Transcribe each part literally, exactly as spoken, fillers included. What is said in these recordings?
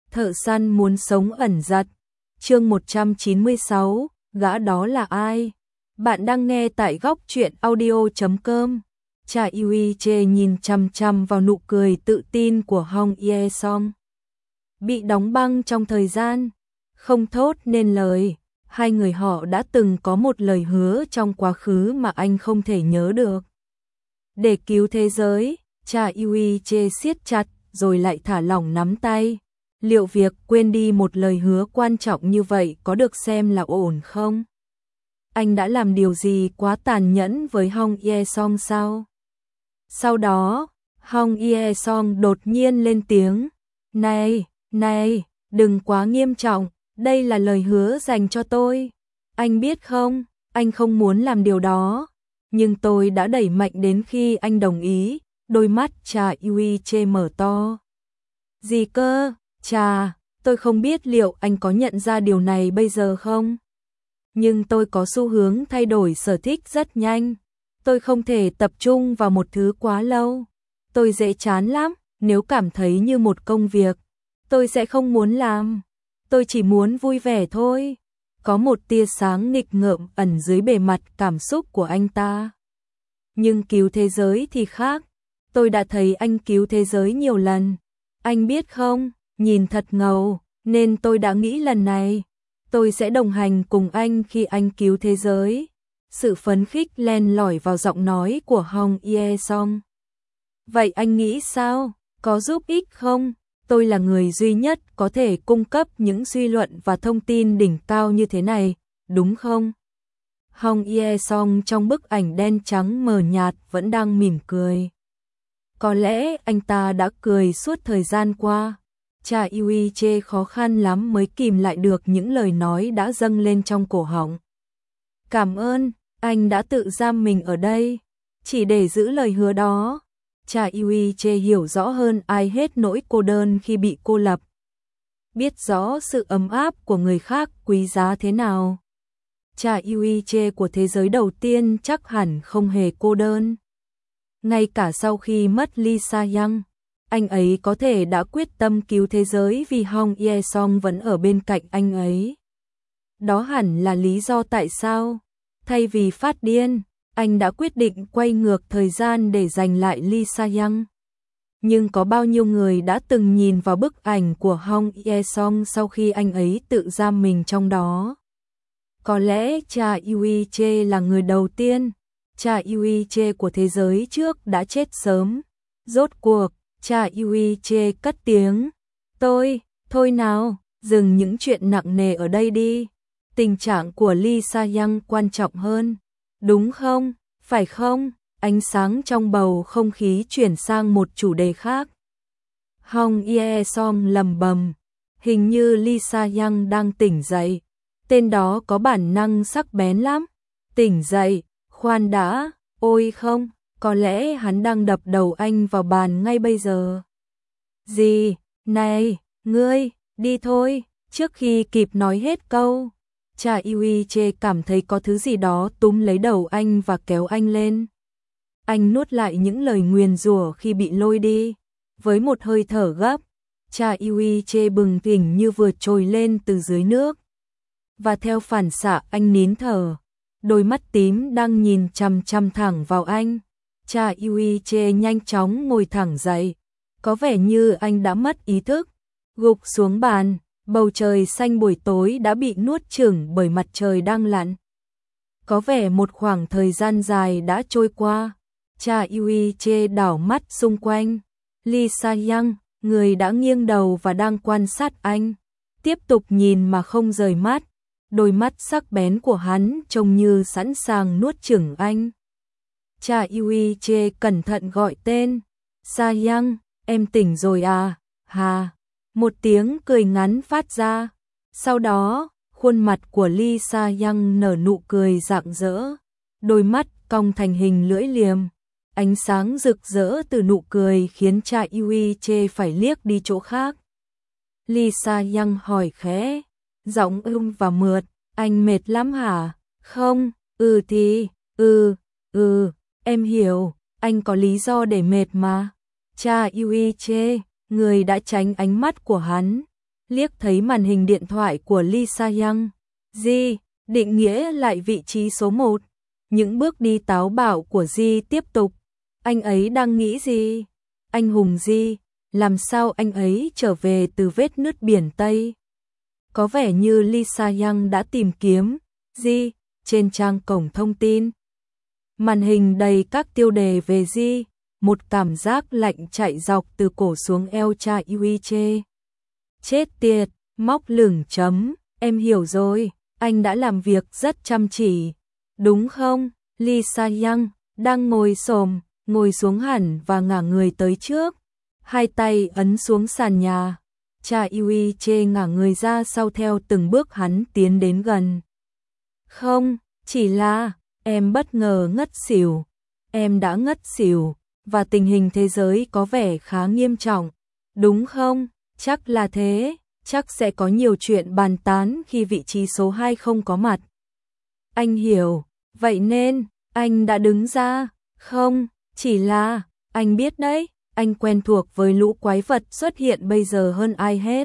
Thợ săn muốn sống ẩn giật. Chương một trăm chín mươi sáu, gã đó là ai? Bạn đang nghe tại góc truyện audio chấm com. Cha Yui Che nhìn chằm chằm vào nụ cười tự tin của Hong Ye Song. Bị đóng băng trong thời gian, không thốt nên lời. Hai người họ đã từng có một lời hứa trong quá khứ mà anh không thể nhớ được. Để cứu thế giới, cha Yui Che siết chặt rồi lại thả lỏng nắm tay. Liệu việc quên đi một lời hứa quan trọng như vậy có được xem là ổn không? Anh đã làm điều gì quá tàn nhẫn với Hong Ye Song sao? Sau đó, Hong Ye Song đột nhiên lên tiếng. Này, này, đừng quá nghiêm trọng, đây là lời hứa dành cho tôi. Anh biết không, anh không muốn làm điều đó, nhưng tôi đã đẩy mạnh đến khi anh đồng ý. Đôi mắt cha Yui Che mở to. Gì cơ? Chà, tôi không biết liệu anh có nhận ra điều này bây giờ không? Nhưng tôi có xu hướng thay đổi sở thích rất nhanh. Tôi không thể tập trung vào một thứ quá lâu. Tôi dễ chán lắm, nếu cảm thấy như một công việc, tôi sẽ không muốn làm. Tôi chỉ muốn vui vẻ thôi. Có một tia sáng nghịch ngợm ẩn dưới bề mặt cảm xúc của anh ta. Nhưng cứu thế giới thì khác. Tôi đã thấy anh cứu thế giới nhiều lần. Anh biết không? Nhìn thật ngầu, nên tôi đã nghĩ lần này, tôi sẽ đồng hành cùng anh khi anh cứu thế giới. Sự phấn khích len lỏi vào giọng nói của Hong Ye Song. Vậy anh nghĩ sao? Có giúp ích không? Tôi là người duy nhất có thể cung cấp những suy luận và thông tin đỉnh cao như thế này, đúng không? Hong Ye Song trong bức ảnh đen trắng mờ nhạt vẫn đang mỉm cười. Có lẽ anh ta đã cười suốt thời gian qua. Cha Yui Che khó khăn lắm mới kìm lại được những lời nói đã dâng lên trong cổ họng. Cảm ơn, anh đã tự giam mình ở đây, chỉ để giữ lời hứa đó. Cha Yui Che hiểu rõ hơn ai hết nỗi cô đơn khi bị cô lập. Biết rõ sự ấm áp của người khác quý giá thế nào. Cha Yui Che của thế giới đầu tiên chắc hẳn không hề cô đơn. Ngay cả sau khi mất Lee Sa-young, anh ấy có thể đã quyết tâm cứu thế giới vì Hong Ye Song vẫn ở bên cạnh anh ấy. Đó hẳn là lý do tại sao, thay vì phát điên, anh đã quyết định quay ngược thời gian để giành lại Lee Sa-young. Nhưng có bao nhiêu người đã từng nhìn vào bức ảnh của Hong Ye Song sau khi anh ấy tự giam mình trong đó? Có lẽ cha Yui Che là người đầu tiên. Cha Yui Che của thế giới trước đã chết sớm. Rốt cuộc, cha Yui Che cất tiếng. Tôi, thôi nào, dừng những chuyện nặng nề ở đây đi. Tình trạng của Lee Sa-young quan trọng hơn. Đúng không? Phải không? Ánh sáng trong bầu không khí chuyển sang một chủ đề khác. Hong Ye Song lầm bầm. Hình như Lee Sa-young đang tỉnh dậy. Tên đó có bản năng sắc bén lắm. Tỉnh dậy, khoan đã, ôi không, có lẽ hắn đang đập đầu anh vào bàn ngay bây giờ. Gì, này, ngươi, đi thôi, trước khi kịp nói hết câu. Cha Yui Che cảm thấy có thứ gì đó túm lấy đầu anh và kéo anh lên. Anh nuốt lại những lời nguyền rủa khi bị lôi đi. Với một hơi thở gấp, cha Yui Che bừng tỉnh như vừa trồi lên từ dưới nước. Và theo phản xạ anh nín thở. Đôi mắt tím đang nhìn chằm chằm thẳng vào anh. Cha Yui Che nhanh chóng ngồi thẳng dậy. Có vẻ như anh đã mất ý thức. Gục xuống bàn, bầu trời xanh buổi tối đã bị nuốt chửng bởi mặt trời đang lặn. Có vẻ một khoảng thời gian dài đã trôi qua. Cha Yui Che đảo mắt xung quanh. Lee Sa-young, người đã nghiêng đầu và đang quan sát anh, tiếp tục nhìn mà không rời mắt. Đôi mắt sắc bén của hắn trông như sẵn sàng nuốt chửng anh. Cha Yui Che cẩn thận gọi tên. Sa-young, em tỉnh rồi à? Hà. Một tiếng cười ngắn phát ra. Sau đó, khuôn mặt của Lee Sa-young nở nụ cười rạng rỡ. Đôi mắt cong thành hình lưỡi liềm. Ánh sáng rực rỡ từ nụ cười khiến cha Yui Che phải liếc đi chỗ khác. Lee Sa-young hỏi khẽ. Giọng ưm và mượt, anh mệt lắm hả? Không, ừ thì, ừ, ừ, em hiểu, anh có lý do để mệt mà. Cha Yui Che, người đã tránh ánh mắt của hắn, liếc thấy màn hình điện thoại của Lee Sa-young. Ji, định nghĩa lại vị trí số một. Những bước đi táo bạo của Ji tiếp tục. Anh ấy đang nghĩ gì? Anh hùng Ji, làm sao anh ấy trở về từ vết nứt biển Tây? Có vẻ như Lee Sa-young đã tìm kiếm Ji trên trang cổng thông tin. Màn hình đầy các tiêu đề về Ji, một cảm giác lạnh chạy dọc từ cổ xuống eo Cha Eui-che. Chết tiệt, móc lửng chấm, em hiểu rồi, anh đã làm việc rất chăm chỉ, đúng không? Lee Sa-young đang ngồi xổm, ngồi xuống hẳn và ngả người tới trước, hai tay ấn xuống sàn nhà. Cha Eui-che ngả người ra sau theo từng bước hắn tiến đến gần. Không, chỉ là em bất ngờ ngất xỉu. Em đã ngất xỉu và tình hình thế giới có vẻ khá nghiêm trọng, đúng không? Chắc là thế, chắc sẽ có nhiều chuyện bàn tán khi vị trí số hai không có mặt. Anh hiểu, vậy nên anh đã đứng ra. Không, chỉ là anh biết đấy, anh quen thuộc với lũ quái vật xuất hiện bây giờ hơn ai hết.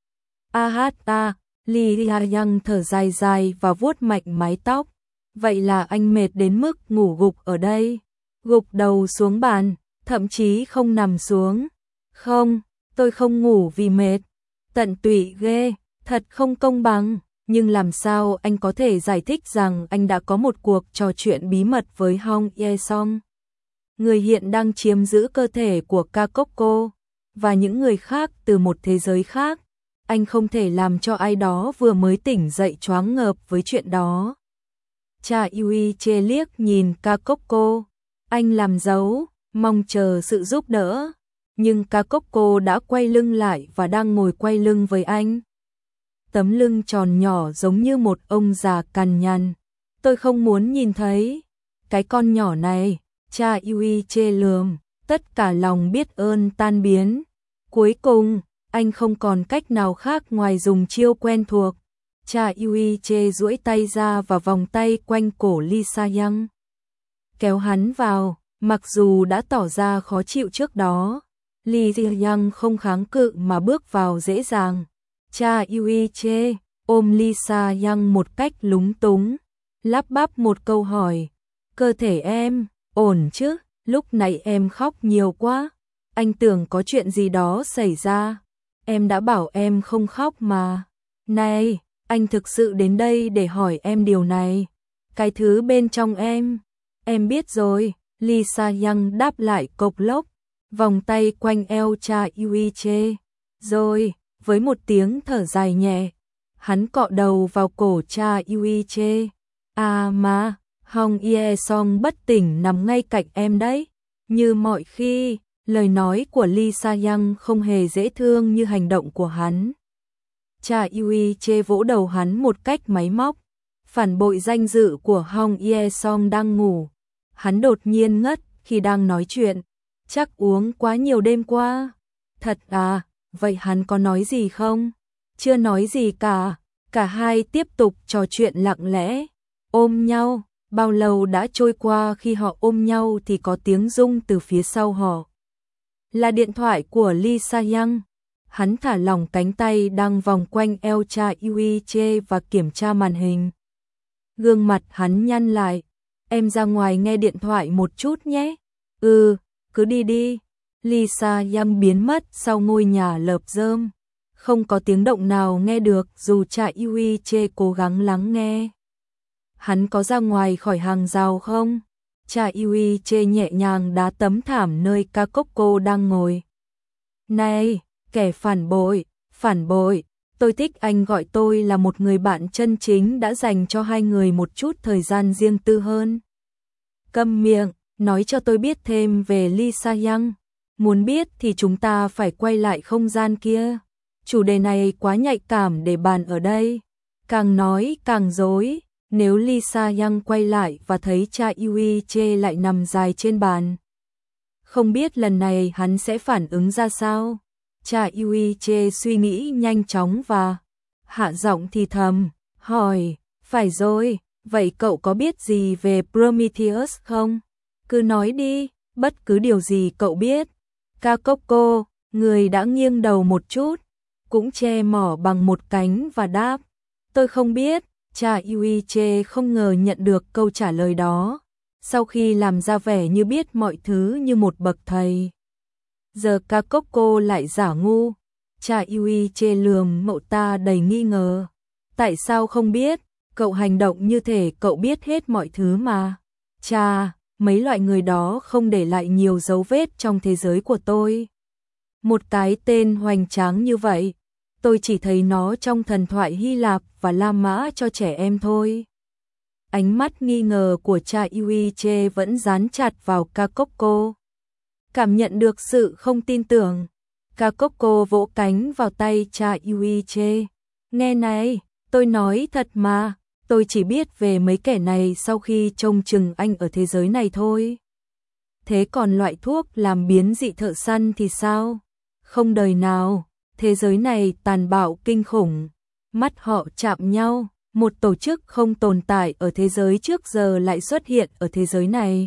A hát ta, Lee Sa-young thở dài dài và vuốt mạnh mái tóc. Vậy là anh mệt đến mức ngủ gục ở đây, gục đầu xuống bàn, thậm chí không nằm xuống. Không, tôi không ngủ vì mệt. Tận tụy ghê, thật không công bằng. Nhưng làm sao anh có thể giải thích rằng anh đã có một cuộc trò chuyện bí mật với Hong Ye-song, người hiện đang chiếm giữ cơ thể của Kakoko, và những người khác từ một thế giới khác. Anh không thể làm cho ai đó vừa mới tỉnh dậy choáng ngợp với chuyện đó. Cha Eui-che liếc nhìn Kakoko, anh làm dấu, mong chờ sự giúp đỡ. Nhưng Kakoko đã quay lưng lại và đang ngồi quay lưng với anh. Tấm lưng tròn nhỏ giống như một ông già cằn nhằn. Tôi không muốn nhìn thấy cái con nhỏ này. Cha Eui-che lườm, tất cả lòng biết ơn tan biến. Cuối cùng, anh không còn cách nào khác ngoài dùng chiêu quen thuộc. Cha Eui-che duỗi tay ra và vòng tay quanh cổ Lee Sa-young, kéo hắn vào, mặc dù đã tỏ ra khó chịu trước đó. Lee Sa-young không kháng cự mà bước vào dễ dàng. Cha Eui-che ôm Lee Sa-young một cách lúng túng, lắp bắp một câu hỏi. Cơ thể em, ổn chứ? Lúc nãy em khóc nhiều quá. Anh tưởng có chuyện gì đó xảy ra. Em đã bảo em không khóc mà. Này, anh thực sự đến đây để hỏi em điều này. Cái thứ bên trong em. Em biết rồi, Lee Sa-young đáp lại cộc lốc, vòng tay quanh eo cha Eui-che. Rồi, với một tiếng thở dài nhẹ, hắn cọ đầu vào cổ cha Eui-che. À mà, Hong Ye-song bất tỉnh nằm ngay cạnh em đấy. Như mọi khi, lời nói của Lee Sa-young không hề dễ thương như hành động của hắn. Cha Eui-che vỗ đầu hắn một cách máy móc, phản bội danh dự của Hong Ye-song đang ngủ. Hắn đột nhiên ngất khi đang nói chuyện. Chắc uống quá nhiều đêm qua. Thật à, vậy hắn có nói gì không? Chưa nói gì cả. Cả hai tiếp tục trò chuyện lặng lẽ, ôm nhau. Bao lâu đã trôi qua khi họ ôm nhau thì có tiếng rung từ phía sau họ. Là điện thoại của Lee Sa-young. Hắn thả lỏng cánh tay đang vòng quanh eo cha Eui-che và kiểm tra màn hình. Gương mặt hắn nhăn lại. Em ra ngoài nghe điện thoại một chút nhé. Ừ, cứ đi đi. Lee Sa-young biến mất sau ngôi nhà lợp rơm. Không có tiếng động nào nghe được dù cha Eui-che cố gắng lắng nghe. Hắn có ra ngoài khỏi hàng rào không? Cha Eui-che nhẹ nhàng đá tấm thảm nơi Kakoko đang ngồi. Này, kẻ phản bội, phản bội, tôi thích anh gọi tôi là một người bạn chân chính đã dành cho hai người một chút thời gian riêng tư hơn. Câm miệng, nói cho tôi biết thêm về Lee Sa-young. Muốn biết thì chúng ta phải quay lại không gian kia. Chủ đề này quá nhạy cảm để bàn ở đây. Càng nói càng rối. Nếu Lee Sa-young quay lại và thấy cha Eui-che lại nằm dài trên bàn, không biết lần này hắn sẽ phản ứng ra sao. Cha Eui-che suy nghĩ nhanh chóng và hạ giọng thì thầm, hỏi, phải rồi, vậy cậu có biết gì về Prometheus không? Cứ nói đi, bất cứ điều gì cậu biết. Kakoko, người đã nghiêng đầu một chút. cũng che mỏ bằng một cánh và đáp, tôi không biết. Cha Yuiche không ngờ nhận được câu trả lời đó, sau khi làm ra vẻ như biết mọi thứ như một bậc thầy. Giờ Kakoko lại giả ngu. Cha Yuiche lườm mậu ta đầy nghi ngờ. Tại sao không biết? Cậu hành động như thể cậu biết hết mọi thứ mà. Cha, mấy loại người đó không để lại nhiều dấu vết trong thế giới của tôi. Một cái tên hoành tráng như vậy, tôi chỉ thấy nó trong thần thoại Hy Lạp và La Mã cho trẻ em thôi. Ánh mắt nghi ngờ của cha Yuiche vẫn dán chặt vào Kakoko. Cảm nhận được sự không tin tưởng, Kakoko vỗ cánh vào tay cha Yuiche. Nghe này, tôi nói thật mà, tôi chỉ biết về mấy kẻ này sau khi trông chừng anh ở thế giới này thôi. Thế còn loại thuốc làm biến dị thợ săn thì sao? Không đời nào, thế giới này tàn bạo kinh khủng. Mắt họ chạm nhau, một tổ chức không tồn tại ở thế giới trước giờ lại xuất hiện ở thế giới này.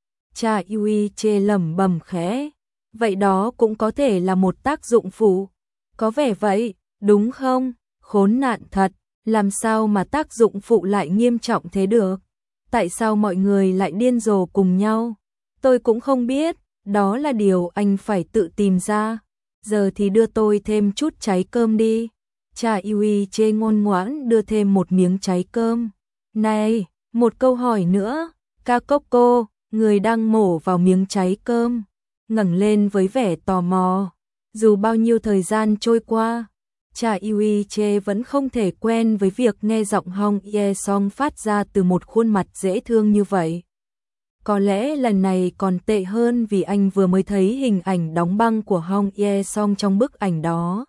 Cha Yuiche lẩm bẩm khẽ, vậy đó cũng có thể là một tác dụng phụ. Có vẻ vậy, đúng không? Khốn nạn thật, làm sao mà tác dụng phụ lại nghiêm trọng thế được? Tại sao mọi người lại điên rồ cùng nhau? Tôi cũng không biết, đó là điều anh phải tự tìm ra. Giờ thì đưa tôi thêm chút trái cơm đi. Cha Yuiche ngoan ngoãn đưa thêm một miếng trái cơm. Này, một câu hỏi nữa. Kakoko, người đang mổ vào miếng trái cơm, ngẩng lên với vẻ tò mò. Dù bao nhiêu thời gian trôi qua, cha Yuiche vẫn không thể quen với việc nghe giọng Hong Ye-song phát ra từ một khuôn mặt dễ thương như vậy. Có lẽ lần này còn tệ hơn vì anh vừa mới thấy hình ảnh đóng băng của Hong Ye-song trong bức ảnh đó.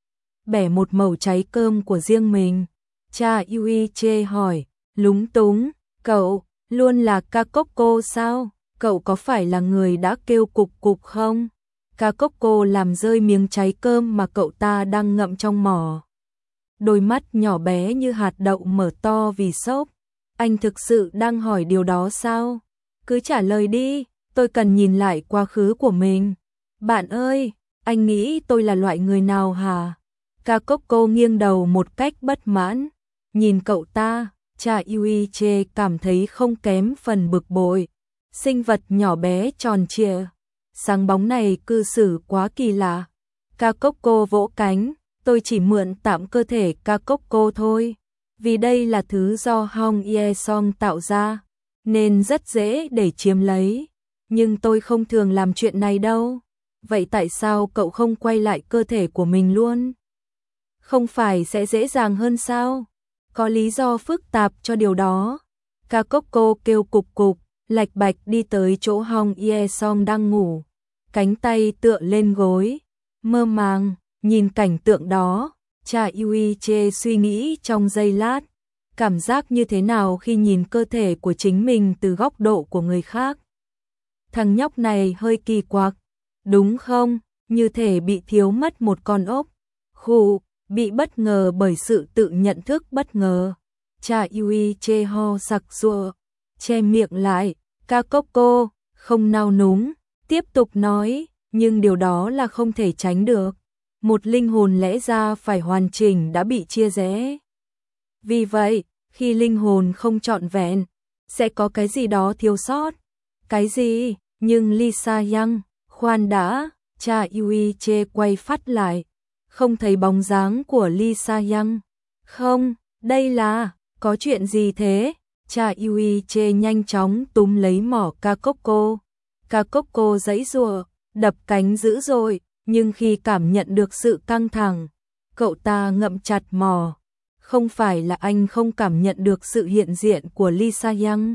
Bẻ một mẩu trái cơm của riêng mình, cha Yuiche hỏi, lúng túng, cậu luôn là Kakoko sao? Cậu có phải là người đã kêu cục cục không? Kakoko làm rơi miếng trái cơm mà cậu ta đang ngậm trong mỏ. Đôi mắt nhỏ bé như hạt đậu mở to vì sốc. Anh thực sự đang hỏi điều đó sao? Cứ trả lời đi, tôi cần nhìn lại quá khứ của mình. Bạn ơi, anh nghĩ tôi là loại người nào hả? Kakoko nghiêng đầu một cách bất mãn. Nhìn cậu ta, cha Yuiche cảm thấy không kém phần bực bội. Sinh vật nhỏ bé tròn trịa, sáng bóng này cư xử quá kỳ lạ. Kakoko vỗ cánh, tôi chỉ mượn tạm cơ thể Kakoko thôi. Vì đây là thứ do Hong Ye-song tạo ra, nên rất dễ để chiếm lấy. Nhưng tôi không thường làm chuyện này đâu. Vậy tại sao cậu không quay lại cơ thể của mình luôn? Không phải sẽ dễ dàng hơn sao? Có lý do phức tạp cho điều đó. Kakoko kêu cục cục, lạch bạch đi tới chỗ Hong Ye-song đang ngủ. Cánh tay tựa lên gối, mơ màng, nhìn cảnh tượng đó. Cha Yuiche suy nghĩ trong giây lát. Cảm giác như thế nào khi nhìn cơ thể của chính mình từ góc độ của người khác? Thằng nhóc này hơi kỳ quặc, đúng không? Như thể bị thiếu mất một con ốc. Khụ, bị bất ngờ bởi sự tự nhận thức bất ngờ. Cha Yuiche ho sặc sụa, che miệng lại. Kakoko, không nao núng, tiếp tục nói, nhưng điều đó là không thể tránh được. Một linh hồn lẽ ra phải hoàn chỉnh đã bị chia rẽ. Vì vậy, khi linh hồn không trọn vẹn, sẽ có cái gì đó thiếu sót. Cái gì? Nhưng Lisa Yang, khoan đã, cha Yuiche quay phát lại. Không thấy bóng dáng của Lisa Yang. Không, đây là, có chuyện gì thế? Cha Yuiche nhanh chóng túm lấy mỏ Kakoko. Kakoko giãy giụa, đập cánh dữ dội, nhưng khi cảm nhận được sự căng thẳng, cậu ta ngậm chặt mỏ. Không phải là anh không cảm nhận được sự hiện diện của Lisa Yang,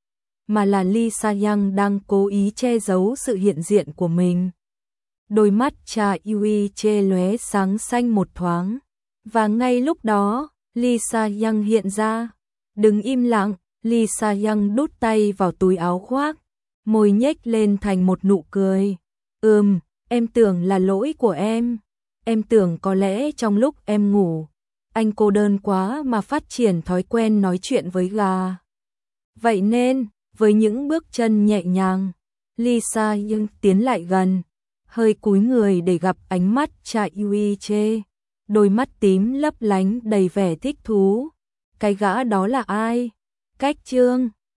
mà là Lisa Yang đang cố ý che giấu sự hiện diện của mình. Đôi mắt cha Yuiche lóe sáng xanh một thoáng, và ngay lúc đó, Lisa Yang hiện ra. Đừng im lặng, Lisa Yang đút tay vào túi áo khoác, môi nhếch lên thành một nụ cười. Ừm, em tưởng là lỗi của em. Em tưởng có lẽ trong lúc em ngủ, anh cô đơn quá mà phát triển thói quen nói chuyện với gà. Vậy nên, với những bước chân nhẹ nhàng, Lisa Yang tiến lại gần, hơi cúi người để gặp ánh mắt cha Yuiche. đôi mắt tím lấp lánh đầy vẻ thích thú. Cái gã đó là ai? Cách Trương